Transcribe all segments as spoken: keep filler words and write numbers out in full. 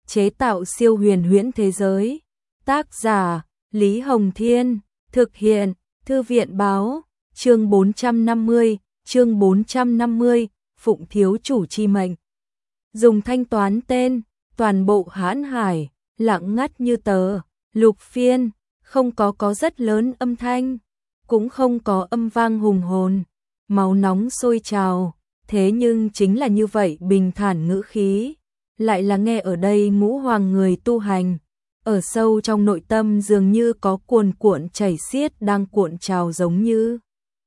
chế tạo siêu huyền huyễn thế giới. Tác giả Lý Hồng Thiên, thực hiện Thư viện Báo. Chương bốn trăm năm mươi, chương bốn trăm năm mươi, Phụng thiếu chủ chi mệnh. Dùng thanh toán tên, toàn bộ hãn hải, lặng ngắt như tờ. Lục Phiên, không có có rất lớn âm thanh, cũng không có âm vang hùng hồn, máu nóng sôi trào, thế nhưng chính là như vậy bình thản ngữ khí, lại là nghe ở đây ngũ hoàng người tu hành, ở sâu trong nội tâm dường như có cuồn cuộn chảy xiết đang cuộn trào giống như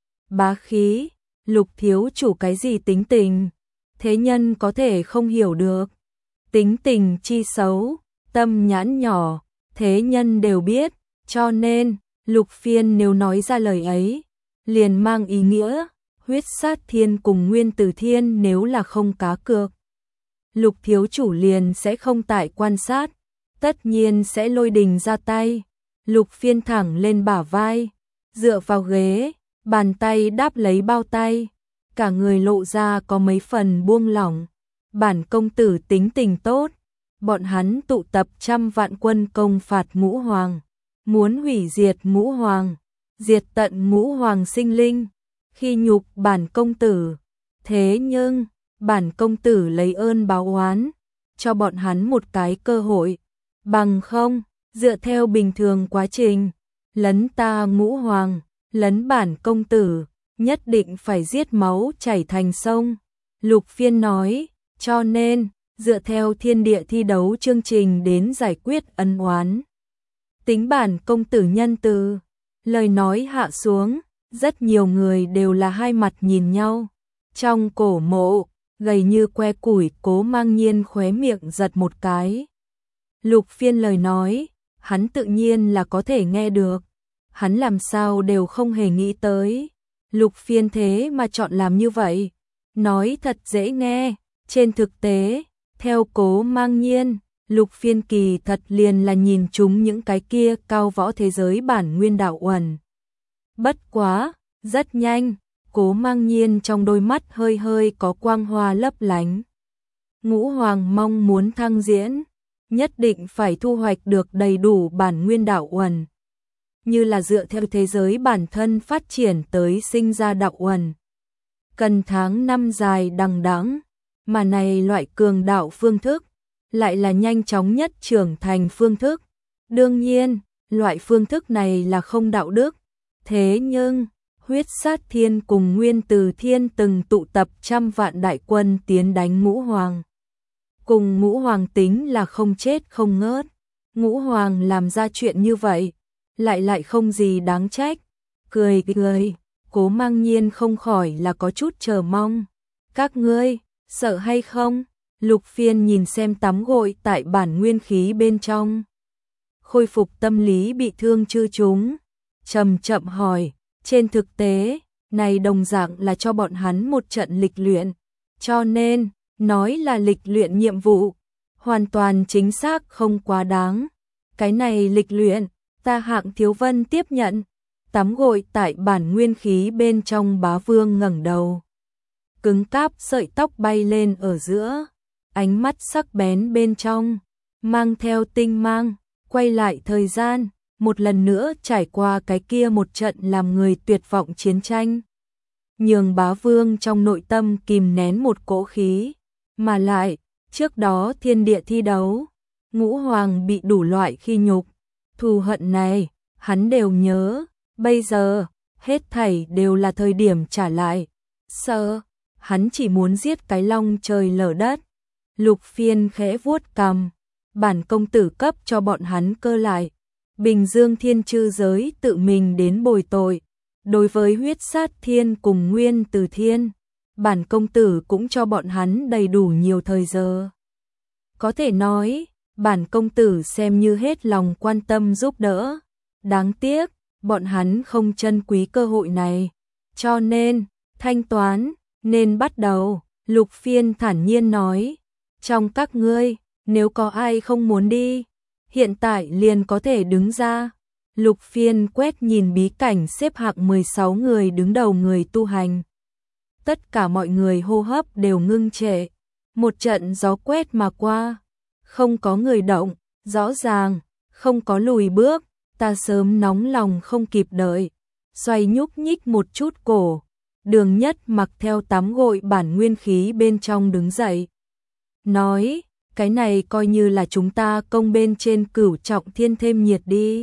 bá khí. Lục thiếu chủ cái gì tính tình, thế nhân có thể không hiểu được. Tính tình chi xấu, tâm nhãn nhỏ, thế nhân đều biết, cho nên, Lục Phiên nếu nói ra lời ấy, liền mang ý nghĩa, huyết sát thiên cùng nguyên tử thiên nếu là không cá cược. Lục thiếu chủ liền sẽ không tại quan sát, tất nhiên sẽ lôi đình ra tay. Lục Phiên thẳng lên bả vai, dựa vào ghế, bàn tay đáp lấy bao tay, cả người lộ ra có mấy phần buông lỏng. Bản công tử tính tình tốt, bọn hắn tụ tập trăm vạn quân công phạt ngũ hoàng, muốn hủy diệt ngũ hoàng, diệt tận ngũ hoàng sinh linh, khi nhục bản công tử. Thế nhưng, bản công tử lấy ơn báo oán, cho bọn hắn một cái cơ hội, bằng không, dựa theo bình thường quá trình, lấn ta ngũ hoàng, lấn bản công tử, nhất định phải giết máu chảy thành sông. Lục Phiên nói, cho nên, dựa theo thiên địa thi đấu chương trình đến giải quyết ân oán. Tính bản công tử nhân từ, lời nói hạ xuống, rất nhiều người đều là hai mặt nhìn nhau. Trong cổ mộ, gầy như que củi Cố Mang Nhiên khóe miệng giật một cái. Lục Phiên lời nói, hắn tự nhiên là có thể nghe được. Hắn làm sao đều không hề nghĩ tới. Lục Phiên thế mà chọn làm như vậy. Nói thật dễ nghe, trên thực tế, theo Cố Mang Nhiên, Lục Phiên kỳ thật liền là nhìn chúng những cái kia cao võ thế giới bản nguyên đạo uẩn. Bất quá, rất nhanh, Cố Mang Nhiên trong đôi mắt hơi hơi có quang hoa lấp lánh. Ngũ hoàng mong muốn thăng diễn, nhất định phải thu hoạch được đầy đủ bản nguyên đạo uẩn, như là dựa theo thế giới bản thân phát triển tới sinh ra đạo uẩn. Cần tháng năm dài đằng đẵng, mà này loại cường đạo phương thức, lại là nhanh chóng nhất trưởng thành phương thức. Đương nhiên, loại phương thức này là không đạo đức, thế nhưng, huyết sát thiên cùng nguyên tử thiên từng tụ tập trăm vạn đại quân tiến đánh ngũ hoàng. Cùng ngũ hoàng tính là không chết không ngớt, ngũ hoàng làm ra chuyện như vậy, lại lại không gì đáng trách. Cười cười, Cố Mang Nhiên không khỏi là có chút chờ mong. Các ngươi, sợ hay không? Lục Phiên nhìn xem tắm gội tại bản nguyên khí bên trong, khôi phục tâm lý bị thương chư chúng, chậm chậm hỏi. Trên thực tế, này đồng dạng là cho bọn hắn một trận lịch luyện, cho nên, nói là lịch luyện nhiệm vụ, hoàn toàn chính xác không quá đáng. Cái này lịch luyện, ta Hạng Thiếu Vân tiếp nhận. Tắm gội tại bản nguyên khí bên trong Bá Vương ngẩng đầu, cứng cáp sợi tóc bay lên ở giữa, ánh mắt sắc bén bên trong, mang theo tinh mang, quay lại thời gian, một lần nữa trải qua cái kia một trận làm người tuyệt vọng chiến tranh. Nhường Bá Vương trong nội tâm kìm nén một cỗ khí, mà lại, trước đó thiên địa thi đấu, ngũ hoàng bị đủ loại khi nhục, thù hận này, hắn đều nhớ, bây giờ, hết thảy đều là thời điểm trả lại. Sợ, hắn chỉ muốn giết cái long trời lở đất. Lục Phiên khẽ vuốt cằm, bản công tử cấp cho bọn hắn cơ lại. Bình Dương Thiên Chư giới tự mình đến bồi tội. Đối với huyết sát thiên cùng nguyên tử thiên, bản công tử cũng cho bọn hắn đầy đủ nhiều thời giờ. Có thể nói, bản công tử xem như hết lòng quan tâm giúp đỡ. Đáng tiếc, bọn hắn không trân quý cơ hội này. Cho nên, thanh toán, nên bắt đầu. Lục Phiên thản nhiên nói, trong các ngươi, nếu có ai không muốn đi, hiện tại liền có thể đứng ra. Lục Phiên quét nhìn bí cảnh xếp hạng mười sáu người đứng đầu người tu hành. Tất cả mọi người hô hấp đều ngưng trệ. Một trận gió quét mà qua, không có người động, rõ ràng, không có lùi bước, ta sớm nóng lòng không kịp đợi, xoay nhúc nhích một chút cổ, Đường Nhất Mặc theo tắm gội bản nguyên khí bên trong đứng dậy. Nói, cái này coi như là chúng ta công bên trên Cửu Trọng Thiên thêm nhiệt đi.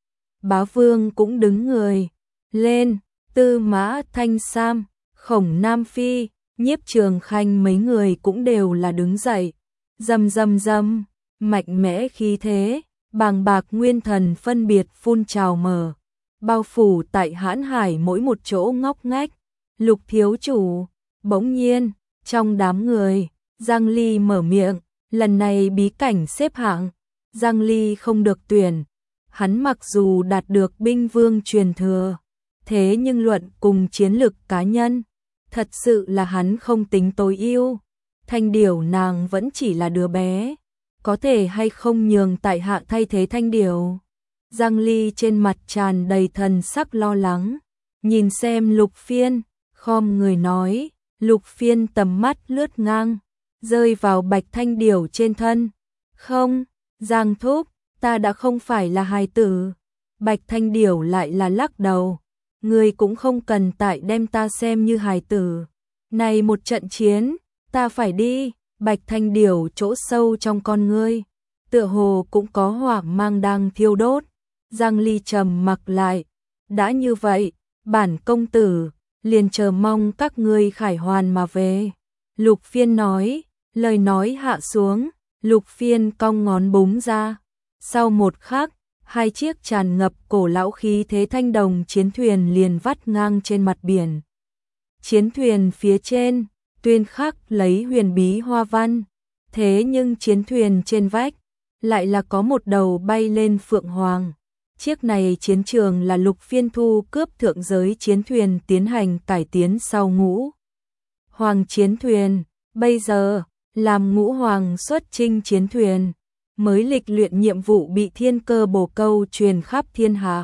Bá Vương cũng đứng người lên, Tư Mã Thanh Sam, Khổng Nam Phi, Nhiếp Trường Khanh mấy người cũng đều là đứng dậy. Rầm rầm rầm, mạnh mẽ khí thế, bàng bạc nguyên thần phân biệt phun trào mở, bao phủ tại Hãn Hải mỗi một chỗ ngóc ngách. Lục thiếu chủ, bỗng nhiên, trong đám người, Giang Ly mở miệng, lần này bí cảnh xếp hạng, Giang Ly không được tuyển. Hắn mặc dù đạt được binh vương truyền thừa, thế nhưng luận cùng chiến lực cá nhân, thật sự là hắn không tính tối ưu. Thanh Điểu nàng vẫn chỉ là đứa bé, có thể hay không nhường tại hạ thay thế Thanh Điểu. Giang Ly trên mặt tràn đầy thần sắc lo lắng, nhìn xem Lục Phiên, khom người nói, Lục Phiên tầm mắt lướt ngang, rơi vào Bạch Thanh Điểu trên thân. Không, Giang thúc, ta đã không phải là hài tử. Bạch Thanh Điểu lại là lắc đầu, ngươi cũng không cần tại đem ta xem như hài tử. Này một trận chiến, ta phải đi. Bạch Thanh Điểu chỗ sâu trong con ngươi, tựa hồ cũng có hỏa mang đang thiêu đốt. Giang Ly trầm mặc lại, đã như vậy, bản công tử liền chờ mong các ngươi khải hoàn mà về. Lục Phiên nói, lời nói hạ xuống, Lục Phiên cong ngón búng ra. Sau một khắc, hai chiếc tràn ngập cổ lão khí thế thanh đồng chiến thuyền liền vắt ngang trên mặt biển. Chiến thuyền phía trên, tuyên khắc lấy huyền bí hoa văn, thế nhưng chiến thuyền trên vách, lại là có một đầu bay lên phượng hoàng. Chiếc này chiến trường là Lục Phiên thu cướp thượng giới chiến thuyền tiến hành cải tiến sau ngũ hoàng chiến thuyền, bây giờ, làm ngũ hoàng xuất chinh chiến thuyền, mới lịch luyện nhiệm vụ bị thiên cơ bồ câu truyền khắp thiên hạ.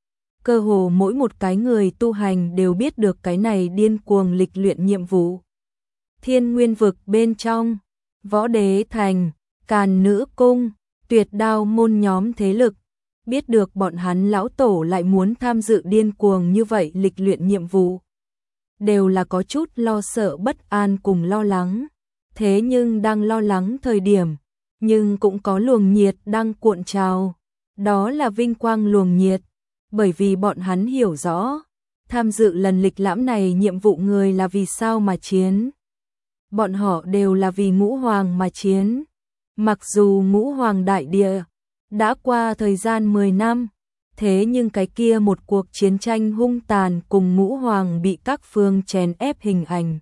Cơ hồ mỗi một cái người tu hành đều biết được cái này điên cuồng lịch luyện nhiệm vụ. Thiên Nguyên vực bên trong, Võ Đế Thành, Càn Nữ Cung, Tuyệt Đao môn nhóm thế lực, biết được bọn hắn lão tổ lại muốn tham dự điên cuồng như vậy lịch luyện nhiệm vụ, đều là có chút lo sợ bất an cùng lo lắng. Thế nhưng đang lo lắng thời điểm, nhưng cũng có luồng nhiệt đang cuộn trào, đó là vinh quang luồng nhiệt, bởi vì bọn hắn hiểu rõ, tham dự lần lịch lãm này nhiệm vụ người là vì sao mà chiến. Bọn họ đều là vì ngũ hoàng mà chiến. Mặc dù ngũ hoàng đại địa đã qua thời gian mười năm, thế nhưng cái kia một cuộc chiến tranh hung tàn cùng ngũ hoàng bị các phương chèn ép hình ảnh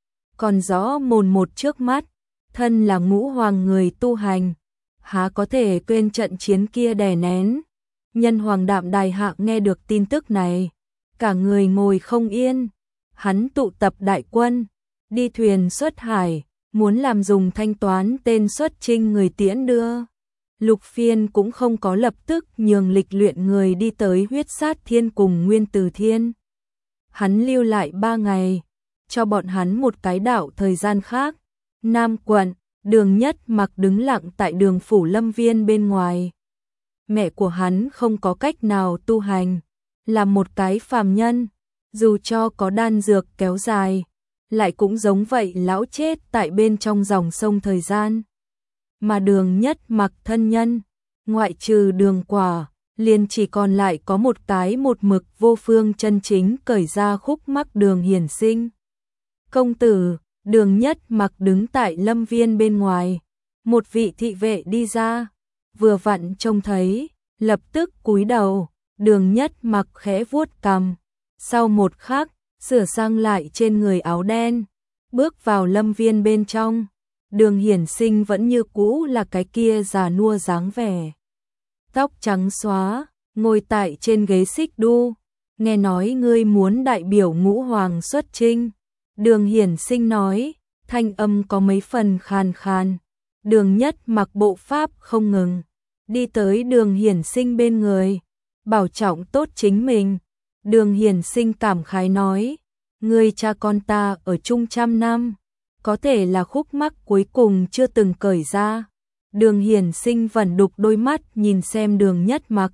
còn rõ mồn một trước mắt. Thân là ngũ hoàng người tu hành, há có thể quên trận chiến kia đè nén. Nhân Hoàng Đạm Đài Hạ nghe được tin tức này, cả người ngồi không yên. Hắn tụ tập đại quân, đi thuyền xuất hải, muốn làm dùng thanh toán tên xuất chinh người tiễn đưa. Lục Phiên cũng không có lập tức nhường lịch luyện người đi tới Huyết Sát Thiên cùng Nguyên Từ Thiên. Hắn lưu lại ba ngày, cho bọn hắn một cái đảo thời gian khác. Nam quận, Đường Nhất Mặc đứng lặng tại đường phủ Lâm Viên bên ngoài. Mẹ của hắn không có cách nào tu hành, là một cái phàm nhân, dù cho có đan dược kéo dài, lại cũng giống vậy lão chết tại bên trong dòng sông thời gian. Mà Đường Nhất Mặc thân nhân, ngoại trừ Đường Quả, liền chỉ còn lại có một cái một mực vô phương chân chính cởi ra khúc mắc Đường Hiển Sinh. Công tử, Đường Nhất Mặc đứng tại lâm viên bên ngoài, một vị thị vệ đi ra, vừa vặn trông thấy, lập tức cúi đầu. Đường Nhất Mặc khẽ vuốt cằm, sau một khắc, sửa sang lại trên người áo đen, bước vào lâm viên bên trong. Đường Hiển Sinh vẫn như cũ là cái kia già nua dáng vẻ, tóc trắng xóa, ngồi tại trên ghế xích đu. Nghe nói ngươi muốn đại biểu ngũ hoàng xuất chinh. Đường Hiển Sinh nói, thanh âm có mấy phần khàn khàn. Đường Nhất Mặc bộ pháp không ngừng, đi tới Đường Hiển Sinh bên người, bảo trọng tốt chính mình. Đường Hiển Sinh cảm khái nói, ngươi cha con ta ở chung trăm năm, có thể là khúc mắc cuối cùng chưa từng cởi ra. Đường Hiển Sinh vẩn đục đôi mắt nhìn xem Đường Nhất Mặc.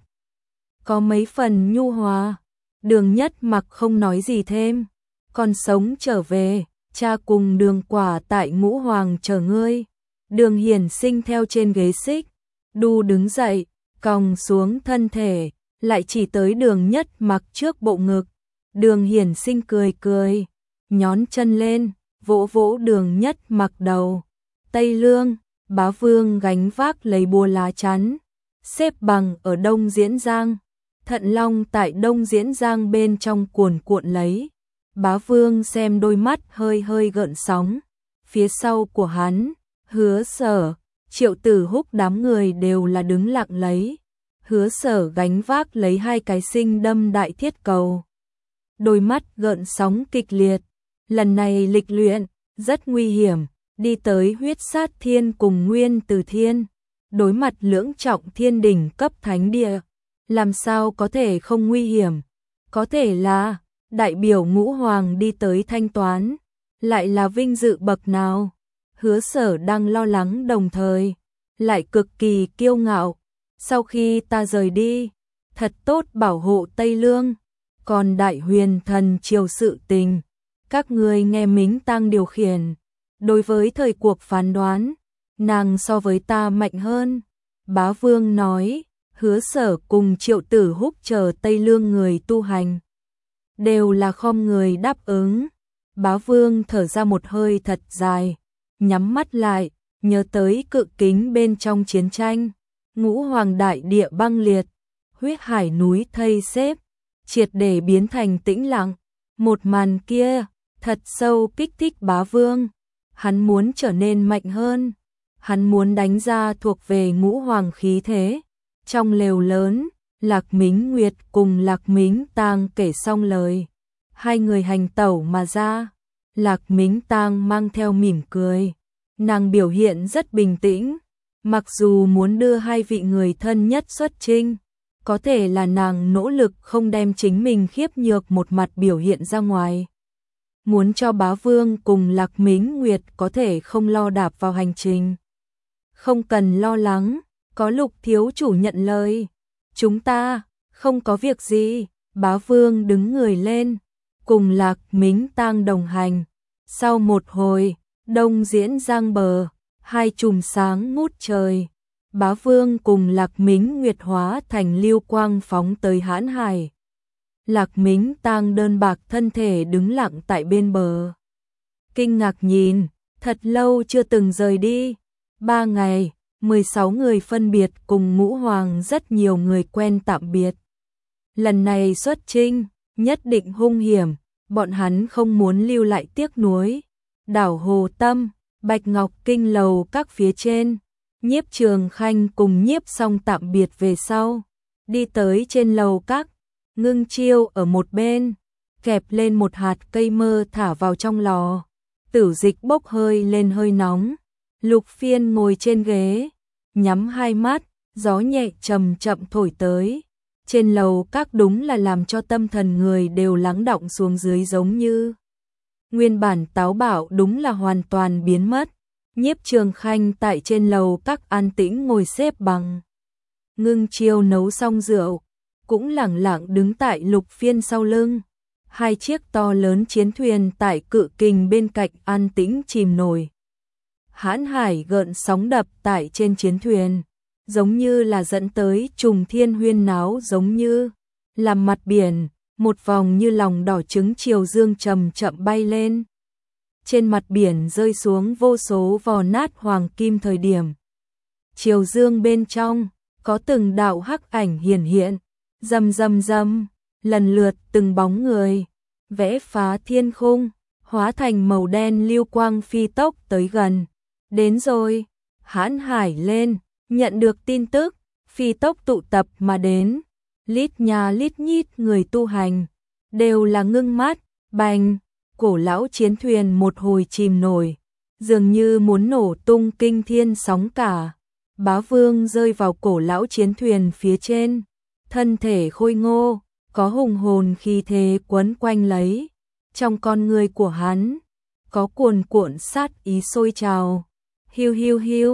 Có mấy phần nhu hòa. Đường Nhất Mặc không nói gì thêm. Còn sống trở về, cha cùng Đường Quả tại Ngũ Hoàng chờ ngươi. Đường Hiển Sinh theo trên ghế xích, đu đứng dậy, còng xuống thân thể, lại chỉ tới Đường Nhất Mặc trước bộ ngực. Đường Hiển Sinh cười cười, nhón chân lên, vỗ vỗ Đường Nhất Mặc đầu. Tây Lương, Bá Vương gánh vác lấy búa lá chắn, xếp bằng ở Đông Diễn Giang. Thận Long tại Đông Diễn Giang bên trong cuồn cuộn lấy. Bá Vương xem đôi mắt hơi hơi gợn sóng. Phía sau của hắn, Hứa Sở, Triệu Tử Húc đám người đều là đứng lặng lấy. Hứa Sở gánh vác lấy hai cái sinh đâm đại thiết cầu. Đôi mắt gợn sóng kịch liệt. Lần này lịch luyện, rất nguy hiểm, đi tới huyết sát thiên cùng nguyên từ thiên. Đối mặt lưỡng trọng thiên đỉnh cấp thánh địa. Làm sao có thể không nguy hiểm? Có thể là đại biểu Ngũ Hoàng đi tới thanh toán. Lại là vinh dự bậc nào? Hứa Sở đang lo lắng đồng thời, lại cực kỳ kiêu ngạo. Sau khi ta rời đi, thật tốt bảo hộ Tây Lương. Còn Đại Huyền Thần triều sự tình, các ngươi nghe Mính Tăng điều khiển. Đối với thời cuộc phán đoán, nàng so với ta mạnh hơn. Bá Vương nói, Hứa Sở cùng Triệu Tử Húc chờ Tây Lương người tu hành. Đều là khom người đáp ứng. Bá Vương thở ra một hơi thật dài, nhắm mắt lại, nhớ tới cự kính bên trong chiến tranh. Ngũ Hoàng đại địa băng liệt, huyết hải núi thây xếp, triệt để biến thành tĩnh lặng. Một màn kia, thật sâu kích thích Bá Vương. Hắn muốn trở nên mạnh hơn. Hắn muốn đánh ra thuộc về Ngũ Hoàng khí thế. Trong lều lớn, Lạc Mính Nguyệt cùng Lạc Mính Tang kể xong lời. Hai người hành tẩu mà ra. Lạc Mính Tang mang theo mỉm cười. Nàng biểu hiện rất bình tĩnh. Mặc dù muốn đưa hai vị người thân nhất xuất chinh, có thể là nàng nỗ lực không đem chính mình khiếp nhược một mặt biểu hiện ra ngoài. Muốn cho Bá Vương cùng Lạc Mính Nguyệt có thể không lo đạp vào hành trình. Không cần lo lắng, có Lục thiếu chủ nhận lời. Chúng ta, không có việc gì. Bá Vương đứng người lên, cùng Lạc Mính Tang đồng hành. Sau một hồi, Đông Diễn Giang bờ, hai chùm sáng ngút trời. Bá Vương cùng Lạc Mính Nguyệt hóa thành lưu quang phóng tới Hãn Hải. Lạc Mính Tang đơn bạc thân thể đứng lặng tại bên bờ. Kinh ngạc nhìn, thật lâu chưa từng rời đi. Ba ngày, mười sáu người phân biệt cùng Ngũ Hoàng rất nhiều người quen tạm biệt. Lần này xuất chinh, nhất định hung hiểm, bọn hắn không muốn lưu lại tiếc nuối. Đảo Hồ Tâm, Bạch Ngọc Kinh lầu các phía trên, Nhiếp Trường Khanh cùng Nhiếp Song tạm biệt về sau. Đi tới trên lầu các, Ngưng Chiêu ở một bên, kẹp lên một hạt cây mơ thả vào trong lò. Tử dịch bốc hơi lên hơi nóng. Lục Phiên ngồi trên ghế, nhắm hai mắt, gió nhẹ chậm chậm thổi tới. Trên lầu các đúng là làm cho tâm thần người đều lắng đọng xuống dưới, giống như nguyên bản táo bạo đúng là hoàn toàn biến mất. Nhiếp Trường Khanh tại trên lầu các an tĩnh ngồi xếp bằng. Ngưng Chiêu nấu xong rượu, cũng lẳng lặng đứng tại Lục Phiên sau lưng. Hai chiếc to lớn chiến thuyền tại cự kình bên cạnh an tĩnh chìm nổi. Hãn Hải gợn sóng đập tại trên chiến thuyền, giống như là dẫn tới trùng thiên huyên náo, giống như làm mặt biển, một vòng như lòng đỏ trứng chiều dương chậm chậm bay lên. Trên mặt biển rơi xuống vô số vò nát hoàng kim thời điểm. Chiều dương bên trong, có từng đạo hắc ảnh hiển hiện, rầm rầm rầm, lần lượt từng bóng người, vẽ phá thiên khung, hóa thành màu đen lưu quang phi tốc tới gần. Đến rồi, Hãn Hải lên, nhận được tin tức, phi tốc tụ tập mà đến. Lít nhà lít nhít người tu hành, đều là ngưng mắt, bành, cổ lão chiến thuyền một hồi chìm nổi, dường như muốn nổ tung kinh thiên sóng cả. Bá Vương rơi vào cổ lão chiến thuyền phía trên, thân thể khôi ngô, có hùng hồn khí thế quấn quanh lấy. Trong con người của hắn, có cuồn cuộn sát ý sôi trào. Hiu hiu hiu,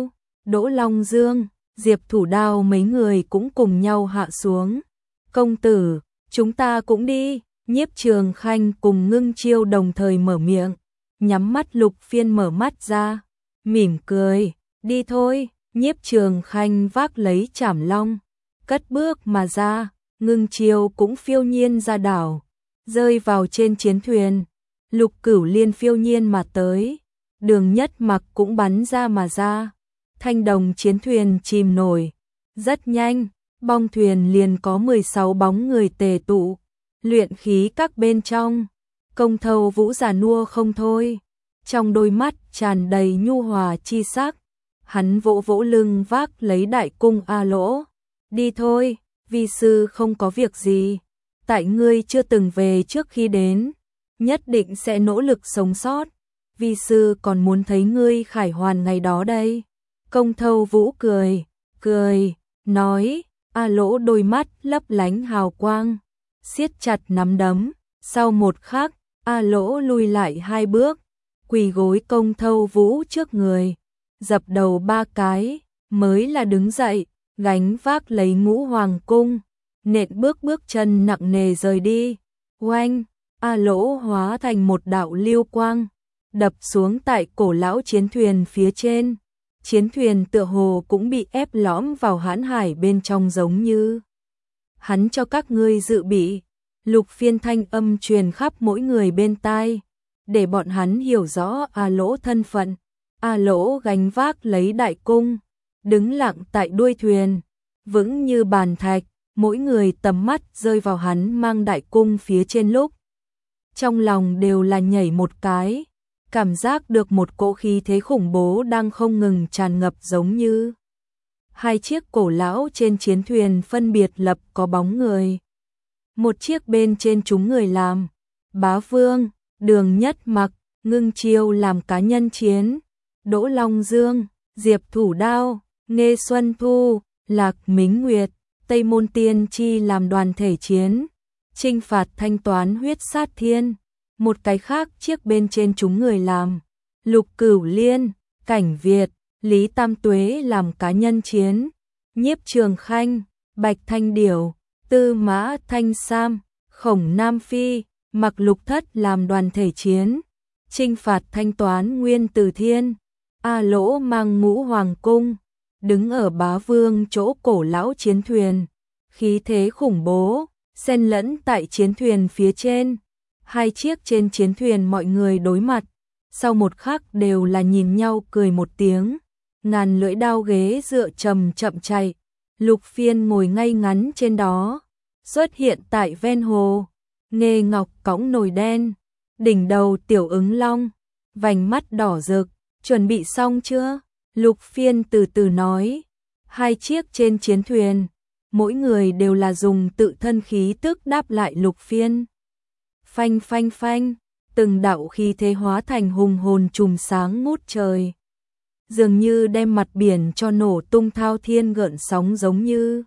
Đỗ Long Dương, Diệp Thủ Đao mấy người cũng cùng nhau hạ xuống. Công tử, chúng ta cũng đi. Nhiếp Trường Khanh cùng Ngưng Chiêu đồng thời mở miệng, nhắm mắt. Lục Phiên mở mắt ra, mỉm cười, đi thôi. Nhiếp Trường Khanh vác lấy Trảm Long, cất bước mà ra. Ngưng Chiêu cũng phiêu nhiên ra đảo, rơi vào trên chiến thuyền. Lục Cửu Liên phiêu nhiên mà tới, Đường Nhất Mặc cũng bắn ra mà ra. Thanh đồng chiến thuyền chìm nổi, rất nhanh, bong thuyền liền có mười sáu bóng người tề tụ. Luyện khí các bên trong, Công Thâu Vũ già nua không thôi, trong đôi mắt tràn đầy nhu hòa chi sắc. Hắn vỗ vỗ lưng vác lấy đại cung. A Lỗ, đi thôi, vi sư không có việc gì, tại ngươi chưa từng về trước khi đến, nhất định sẽ nỗ lực sống sót, vi sư còn muốn thấy ngươi khải hoàn ngày đó đây. Công Thâu Vũ cười, cười, nói. A Lỗ đôi mắt lấp lánh hào quang, siết chặt nắm đấm. Sau một khắc, A Lỗ lùi lại hai bước, quỳ gối Công Thâu Vũ trước người, dập đầu ba cái, mới là đứng dậy, gánh vác lấy Ngũ Hoàng cung, nện bước bước chân nặng nề rời đi. Oanh, A Lỗ hóa thành một đạo lưu quang, đập xuống tại cổ lão chiến thuyền phía trên. Chiến thuyền tựa hồ cũng bị ép lõm vào hãn hải bên trong, giống như hắn cho các ngươi dự bị. Lục Phiên thanh âm truyền khắp mỗi người bên tai, để bọn hắn hiểu rõ A Lỗ thân phận. A Lỗ gánh vác lấy đại cung, đứng lặng tại đuôi thuyền, vững như bàn thạch. Mỗi người tầm mắt rơi vào hắn mang đại cung phía trên lúc, trong lòng đều là nhảy một cái, cảm giác được một cỗ khí thế khủng bố đang không ngừng tràn ngập, giống như hai chiếc cổ lão trên chiến thuyền phân biệt lập có bóng người. Một chiếc bên trên chúng người làm Bá Vương, Đường Nhất Mặc, Ngưng Chiêu làm cá nhân chiến, Đỗ Long Dương, Diệp Thủ Đao, Nghê Xuân Thu, Lạc Mính Nguyệt, Tây Môn Tiên Chi làm đoàn thể chiến, trinh phạt thanh toán huyết sát thiên. Một cái khác chiếc bên trên chúng người làm Lục Cửu Liên, Cảnh Việt, Lý Tam Tuế làm cá nhân chiến, Nhiếp Trường Khanh, Bạch Thanh Điểu, Tư Mã Thanh Sam, Khổng Nam Phi, Mặc Lục Thất làm đoàn thể chiến, trinh phạt thanh toán Nguyên Tử Thiên. A Lỗ mang Ngũ Hoàng cung, đứng ở Bá Vương chỗ cổ lão chiến thuyền, khí thế khủng bố, xen lẫn tại chiến thuyền phía trên. Hai chiếc trên chiến thuyền mọi người đối mặt, sau một khắc đều là nhìn nhau cười một tiếng. Ngàn lưỡi đao ghế dựa chậm chậm chạy, Lục Phiên ngồi ngay ngắn trên đó, xuất hiện tại ven hồ. Nghê Ngọc cõng nồi đen, đỉnh đầu Tiểu Ứng Long, vành mắt đỏ rực, chuẩn bị xong chưa? Lục Phiên từ từ nói. Hai chiếc trên chiến thuyền, mỗi người đều là dùng tự thân khí tức đáp lại Lục Phiên. Phanh phanh phanh, từng đạo khí thế hóa thành hùng hồn chùm sáng ngút trời, dường như đem mặt biển cho nổ tung thao thiên gợn sóng giống như.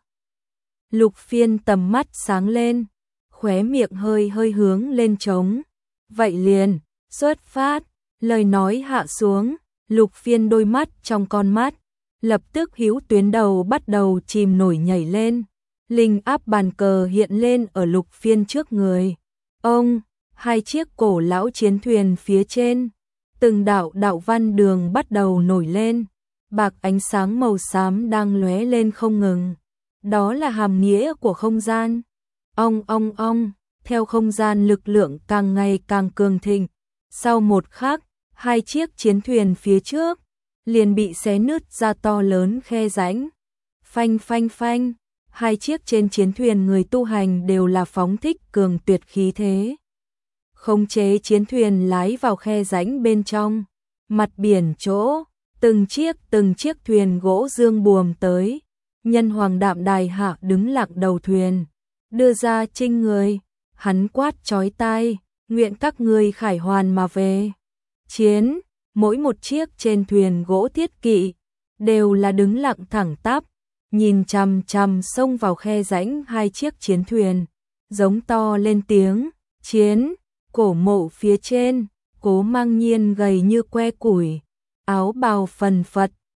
Lục Phiên tầm mắt sáng lên, khóe miệng hơi hơi hướng lên trống. Vậy liền, xuất phát. Lời nói hạ xuống, Lục Phiên đôi mắt trong con mắt, lập tức hữu tuyến đầu bắt đầu chìm nổi nhảy lên. Linh áp bàn cờ hiện lên ở Lục Phiên trước người. Ông, hai chiếc cổ lão chiến thuyền phía trên, từng đạo đạo văn đường bắt đầu nổi lên, bạc ánh sáng màu xám đang lóe lên không ngừng. Đó là hàm nghĩa của không gian. Ong ong ong, theo không gian lực lượng càng ngày càng cường thịnh. Sau một khắc, hai chiếc chiến thuyền phía trước liền bị xé nứt ra to lớn khe rãnh. Phanh phanh phanh, hai chiếc trên chiến thuyền người tu hành đều là phóng thích cường tuyệt khí thế, khống chế chiến thuyền lái vào khe rãnh bên trong. Mặt biển chỗ, từng chiếc từng chiếc thuyền gỗ dương buồm tới. Nhân Hoàng Đạm Đài hạ đứng lặng đầu thuyền, đưa ra trinh người, hắn quát chói tai, nguyện các ngươi khải hoàn mà về. Chiến, mỗi một chiếc trên thuyền gỗ thiết kỵ đều là đứng lặng thẳng tắp, nhìn chằm chằm xông vào khe rãnh hai chiếc chiến thuyền, giống to lên tiếng. Chiến, cổ mộ phía trên, Cố Mang Nhiên gầy như que củi, áo bào phần phật,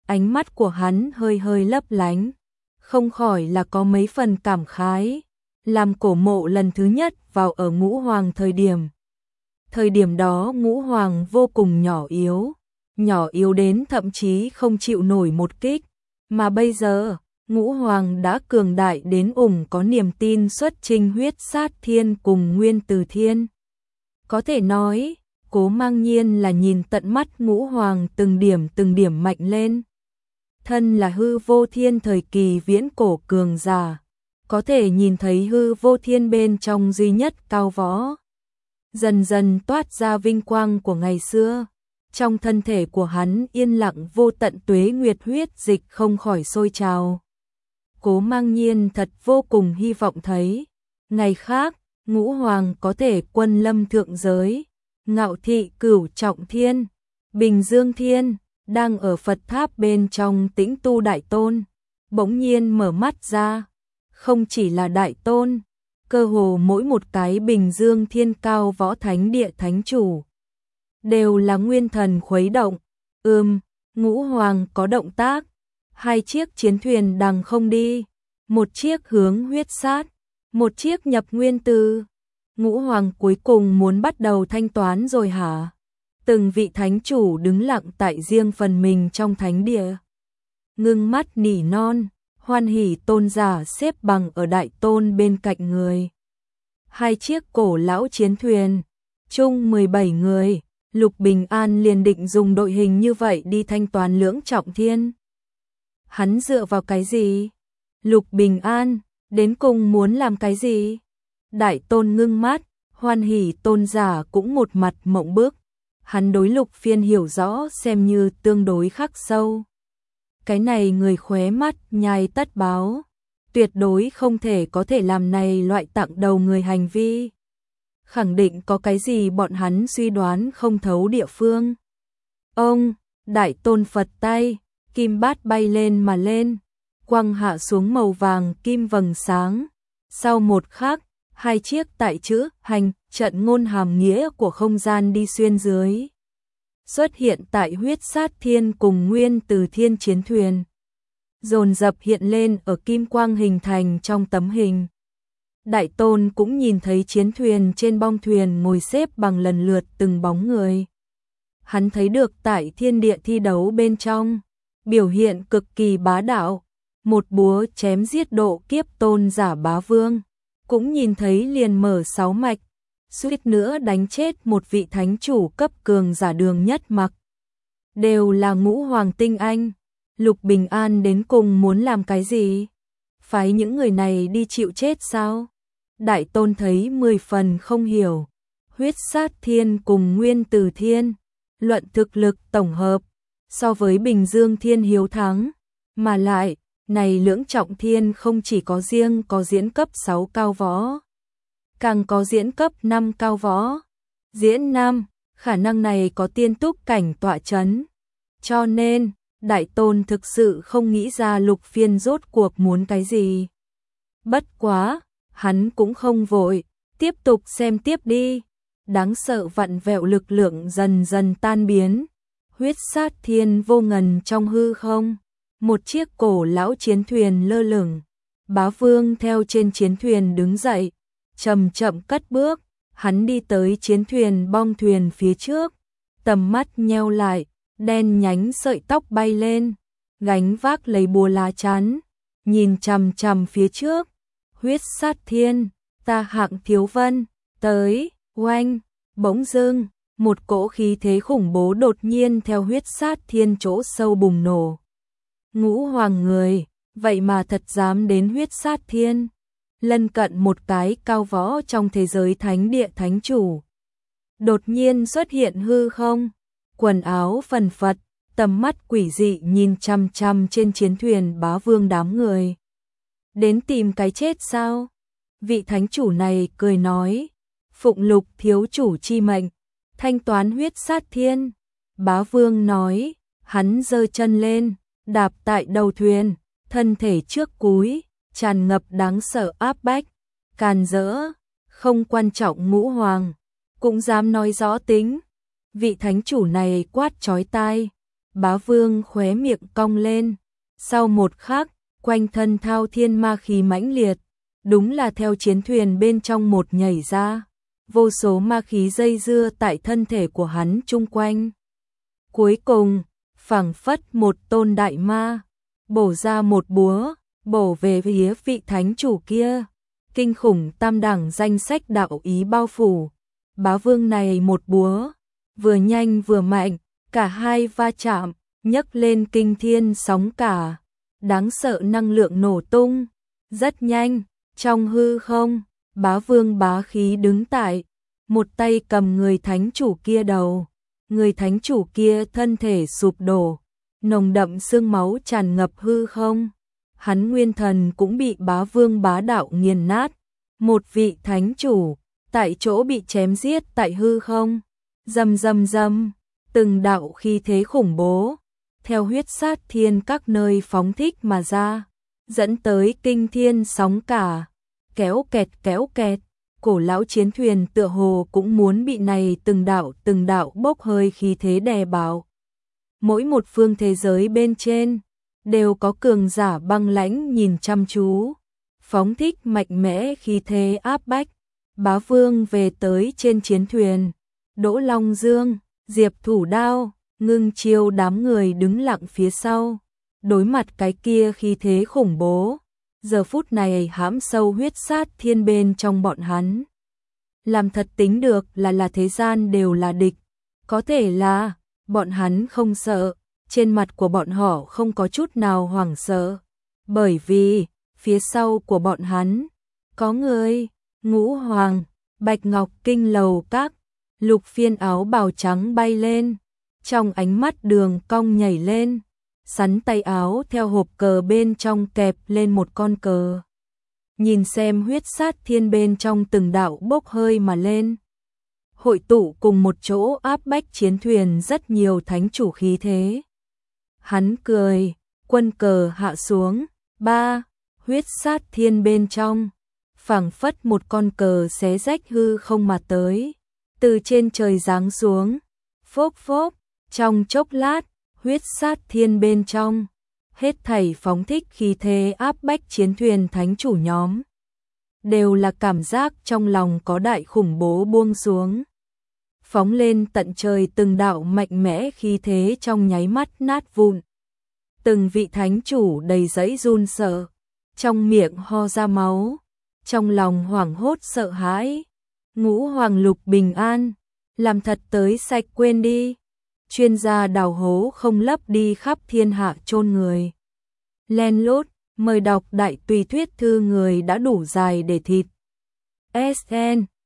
ánh mắt của hắn hơi hơi lấp lánh, không khỏi là có mấy phần cảm khái, làm cổ mộ lần thứ nhất vào ở Ngũ Hoàng thời điểm. Thời điểm đó Ngũ Hoàng vô cùng nhỏ yếu, nhỏ yếu đến thậm chí không chịu nổi một kích, mà bây giờ, Ngũ Hoàng đã cường đại đến ủng có niềm tin xuất chinh Huyết Sát Thiên cùng Nguyên Từ Thiên. Có thể nói, Cố Mang Nhiên là nhìn tận mắt Ngũ Hoàng từng điểm từng điểm mạnh lên. Thân là hư vô thiên thời kỳ viễn cổ cường giả, có thể nhìn thấy hư vô thiên bên trong duy nhất cao võ. Dần dần toát ra vinh quang của ngày xưa, trong thân thể của hắn yên lặng vô tận tuế nguyệt huyết dịch không khỏi sôi trào. Cố Mang Nhiên thật vô cùng hy vọng thấy, ngày khác, Ngũ Hoàng có thể quân lâm thượng giới, ngạo thị cửu trọng thiên, Bình Dương Thiên, đang ở Phật tháp bên trong tĩnh tu đại tôn, bỗng nhiên mở mắt ra, không chỉ là đại tôn, cơ hồ mỗi một cái Bình Dương Thiên cao võ thánh địa thánh chủ, đều là nguyên thần khuấy động, ưm, Ngũ Hoàng có động tác, hai chiếc chiến thuyền đằng không đi, một chiếc hướng huyết sát, một chiếc nhập nguyên từ. Ngũ Hoàng cuối cùng muốn bắt đầu thanh toán rồi hả? Từng vị thánh chủ đứng lặng tại riêng phần mình trong thánh địa. Ngưng mắt nỉ non, Hoan Hỷ tôn giả xếp bằng ở đại tôn bên cạnh người. Hai chiếc cổ lão chiến thuyền, chung mười bảy người, Lục Bình An liền định dùng đội hình như vậy đi thanh toán lưỡng trọng thiên. Hắn dựa vào cái gì? Lục Bình An, đến cùng muốn làm cái gì? Đại tôn ngưng mắt, Hoan Hỷ tôn giả cũng một mặt mộng bức. Hắn đối Lục Phiên hiểu rõ xem như tương đối khắc sâu. Cái này người khóe mắt nhai tất báo, tuyệt đối không thể có thể làm này loại tặng đầu người hành vi. Khẳng định có cái gì bọn hắn suy đoán không thấu địa phương. Ông, đại tôn Phật tay, kim bát bay lên mà lên, quăng hạ xuống màu vàng kim vầng sáng. Sau một khắc, hai chiếc tại chữ hành trận ngôn hàm nghĩa của không gian đi xuyên dưới, xuất hiện tại Huyết Sát Thiên cùng Nguyên Từ Thiên chiến thuyền, dồn dập hiện lên ở kim quang hình thành trong tấm hình. Đại tôn cũng nhìn thấy chiến thuyền trên bong thuyền ngồi xếp bằng lần lượt từng bóng người. Hắn thấy được tại thiên địa thi đấu bên trong, biểu hiện cực kỳ bá đạo, một búa chém giết độ kiếp tôn giả bá vương, cũng nhìn thấy liền mở sáu mạch, suýt nữa đánh chết một vị thánh chủ cấp cường giả Đường Nhất Mặc. Đều là Ngũ Hoàng tinh anh, Lục Bình An đến cùng muốn làm cái gì? Phái những người này đi chịu chết sao? Đại tôn thấy mười phần không hiểu. Huyết Sát Thiên cùng Nguyên Từ Thiên, luận thực lực tổng hợp, so với Bình Dương Thiên hiếu thắng, mà lại, này lưỡng trọng thiên không chỉ có riêng có diễn cấp sáu cao võ, càng có diễn cấp năm cao võ. Diễn năm, khả năng này có tiên túc cảnh tọa chấn. Cho nên, đại tôn thực sự không nghĩ ra Lục Phiên rốt cuộc muốn cái gì. Bất quá, hắn cũng không vội, tiếp tục xem tiếp đi. Đáng sợ vặn vẹo lực lượng dần dần tan biến. Huyết Sát Thiên vô ngần trong hư không. Một chiếc cổ lão chiến thuyền lơ lửng. Bá Vương theo trên chiến thuyền đứng dậy, chậm chậm cất bước, hắn đi tới chiến thuyền bong thuyền phía trước, tầm mắt nheo lại, đen nhánh sợi tóc bay lên, gánh vác lấy búa lá chắn, nhìn chằm chằm phía trước. Huyết Sát Thiên, ta Hạng Thiếu Vân, tới, oanh, bỗng dưng, một cỗ khí thế khủng bố đột nhiên theo Huyết Sát Thiên chỗ sâu bùng nổ. Ngũ Hoàng người, vậy mà thật dám đến Huyết Sát Thiên, lân cận một cái cao võ trong thế giới thánh địa thánh chủ. Đột nhiên xuất hiện hư không, quần áo phần phật, tầm mắt quỷ dị nhìn chằm chằm trên chiến thuyền Bá Vương đám người. Đến tìm cái chết sao? Vị thánh chủ này cười nói, phụng Lục thiếu chủ chi mệnh, thanh toán Huyết Sát Thiên. Bá Vương nói, hắn giơ chân lên, đạp tại đầu thuyền, thân thể trước cúi, tràn ngập đáng sợ áp bách, càn rỡ, không quan trọng Ngũ Hoàng, cũng dám nói rõ tính. Vị thánh chủ này quát chói tai, Bá Vương khóe miệng cong lên. Sau một khắc, quanh thân thao thiên ma khí mãnh liệt, đúng là theo chiến thuyền bên trong một nhảy ra. Vô số ma khí dây dưa tại thân thể của hắn chung quanh. Cuối cùng, phảng phất một tôn đại ma, bổ ra một búa, bổ về phía vị thánh chủ kia. Kinh khủng tam đẳng danh sách đạo ý bao phủ. Bá Vương này một búa, vừa nhanh vừa mạnh, cả hai va chạm, nhấc lên kinh thiên sóng cả. Đáng sợ năng lượng nổ tung. Rất nhanh, trong hư không, Bá Vương bá khí đứng tại, một tay cầm người thánh chủ kia đầu. Người thánh chủ kia thân thể sụp đổ, nồng đậm xương máu tràn ngập hư không. Hắn nguyên thần cũng bị Bá Vương bá đạo nghiền nát. Một vị thánh chủ, tại chỗ bị chém giết tại hư không. Rầm rầm rầm, từng đạo khí thế khủng bố, theo huyết sát thiên các nơi phóng thích mà ra, dẫn tới kinh thiên sóng cả. Kéo kẹt kéo kẹt, cổ lão chiến thuyền tựa hồ cũng muốn bị này từng đạo từng đạo bốc hơi khí thế đè bào. Mỗi một phương thế giới bên trên, đều có cường giả băng lãnh nhìn chăm chú, phóng thích mạnh mẽ khí thế áp bách. Bá Vương về tới trên chiến thuyền, Đỗ Long Dương, Diệp Thủ Đao, Ngưng Chiêu đám người đứng lặng phía sau, đối mặt cái kia khí thế khủng bố. Giờ phút này hãm sâu huyết sát thiên bên trong bọn hắn. Làm thật tính được là là thế gian đều là địch. Có thể là, bọn hắn không sợ, trên mặt của bọn họ không có chút nào hoảng sợ. Bởi vì, phía sau của bọn hắn, có người, Ngũ Hoàng, Bạch Ngọc Kinh Lầu Các, Lục Phiên áo bào trắng bay lên, trong ánh mắt đường cong nhảy lên. Sắn tay áo theo hộp cờ bên trong kẹp lên một con cờ. Nhìn xem huyết sát thiên bên trong từng đạo bốc hơi mà lên. Hội tụ cùng một chỗ áp bách chiến thuyền rất nhiều thánh chủ khí thế. Hắn cười, quân cờ hạ xuống, ba, huyết sát thiên bên trong. Phảng phất một con cờ xé rách hư không mà tới. Từ trên trời giáng xuống, phốc phốc, trong chốc lát. Huyết sát thiên bên trong, hết thảy phóng thích khí thế áp bách chiến thuyền thánh chủ nhóm. Đều là cảm giác trong lòng có đại khủng bố buông xuống. Phóng lên tận trời từng đạo mạnh mẽ khí thế trong nháy mắt nát vụn. Từng vị thánh chủ đầy giấy run sợ, trong miệng ho ra máu, trong lòng hoảng hốt sợ hãi. Ngũ Hoàng Lục bình an, làm thật tới sạch quên đi. Chuyên gia đào hố không lấp đi khắp thiên hạ chôn người. Len lút, mời đọc đại tùy thuyết thư người đã đủ dài để thịt. ét en